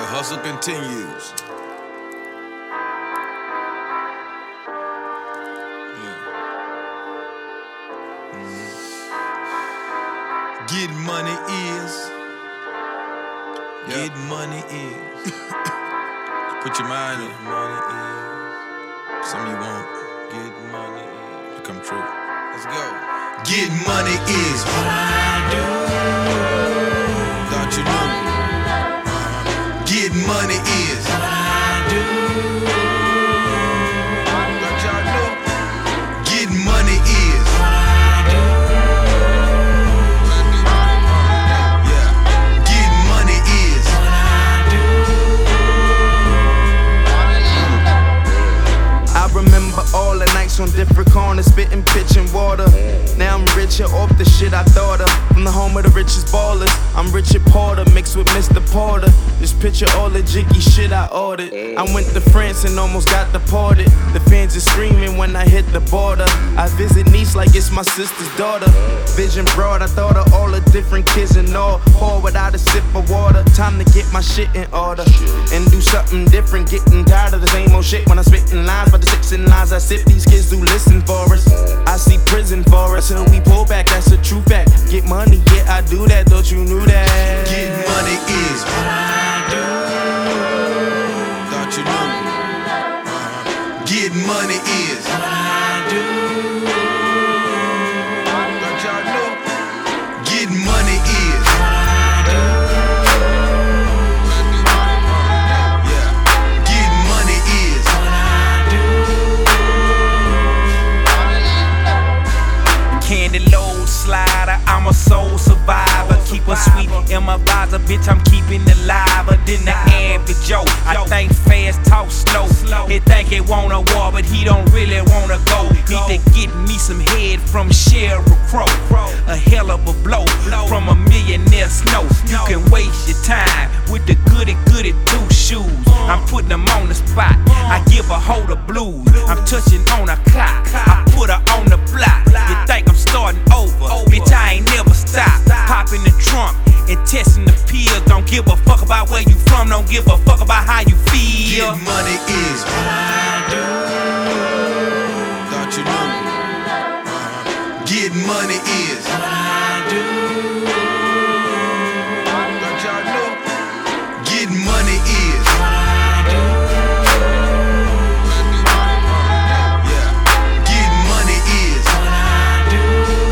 The hustle continues. Getting money is. Getting money is. Put your mind on it. Money is. Something you want. Getting money is. Become true. Let's go. Getting money is what I do. Thought you knew. Getting money is what I do. Thought y'all knew. Getting money is what I do. Yeah. Getting money is what I do. I remember all the nights on different corners, spitting pitch and water. Now I'm richer off the shit I thought of. From the home of the richest ballers, I'm Richard Porter mixed with Mr. Porter. Just picture all the jiggy shit I ordered. I went to France and almost got deported. The fans are screaming when I hit the border. I visit Nice like it's my sister's daughter. Vision broad, I thought of all the different kids and all. Pour without a sip of water. Time to get my shit in order and do something different. Getting tired of the same old shit when I'm spitting lines. But the 6 lines I sip, these kids do listen for us. I see prison for us till we pull back, that's a true fact. Get money, yeah, I do that, thought you knew that. Getting money is what I do. Thought you knew. Getting money is what I do. Thought y'all knew. Getting money is what I do. Yeah. Getting money is what I do. Candy load slider, I'm a soul survivor. Keep a sweet in my visor, bitch, I'm keeping it liver than the average Joe. I think fast, talk slow. He think he want a war, but he don't really wanna go. Need to get me some head from Sheryl Crow. A hell of a blow from a millionaire snow. You can waste your time with the goody two shoes. I'm putting them on the spot. I give a hoe the blues. I'm touching on a clock. I put her on the block. You think I'm starting over? Bitch, I ain't never stopped. Popping the trunk and testing the pills. Don't give a fuck about where you from. Don't give a fuck about how you feel. Getting money is what I do. Thought you knew. Getting money is what I do. Thought y'all knew. Getting money is what I do. Yeah. Getting money is what I do.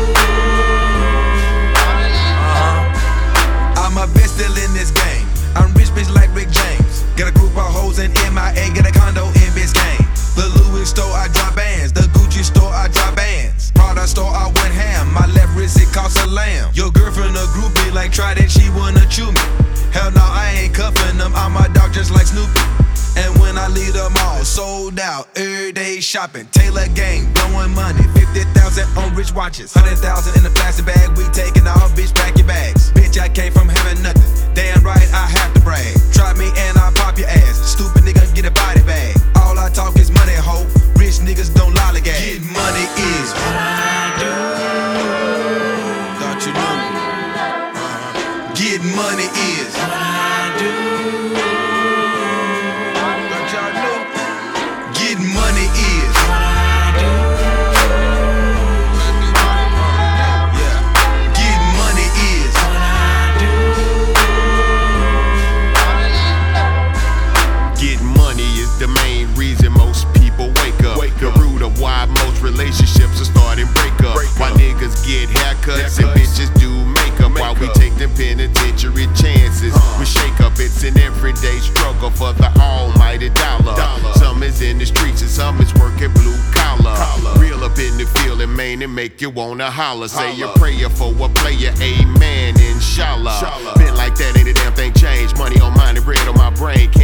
I'm a best still in this game. I'm rich bitch like Rick James. Got a group of hoes in MIA, got a condo in Biscayne. The Louis store I drop bands, the Gucci store I drop bands. Prada store I went ham, my left wrist it cost a lamb. Your girlfriend a groupie like Trident, she wanna chew me. Hell no, I ain't cuffing them, I'm a dog just like Snoopy. And when I leave them all sold out, every day shopping. Taylor gang, blowing money, 50,000 on rich watches, 100,000 in a plastic bag. We taking off, bitch, pack your bags. Bitch, I came from having nothing. Damn right, I have to brag. Try me and I pop your ass. Stupid nigga, get a body bag. All I talk is money, ho. Rich niggas don't lollygag. Getting money is what I do. Thought you knew. Getting money is what I do. Thought y'all knew. Getting money is what I do. Yeah. Getting money is what I do. Getting money is the main reason most people wake up. The root of why most relationships are starting breakup. Why niggas get haircuts and bitches do makeup. While we take them penitentiary chances. We shake up, it's an everyday struggle for the almighty dollar. Some is in the streets and some is working blue collar. Real up in the field and Maine and make you wanna holler. Say a prayer for a player, amen, inshallah. Been like that, ain't a damn thing changed. Money on mine and bread on my brain.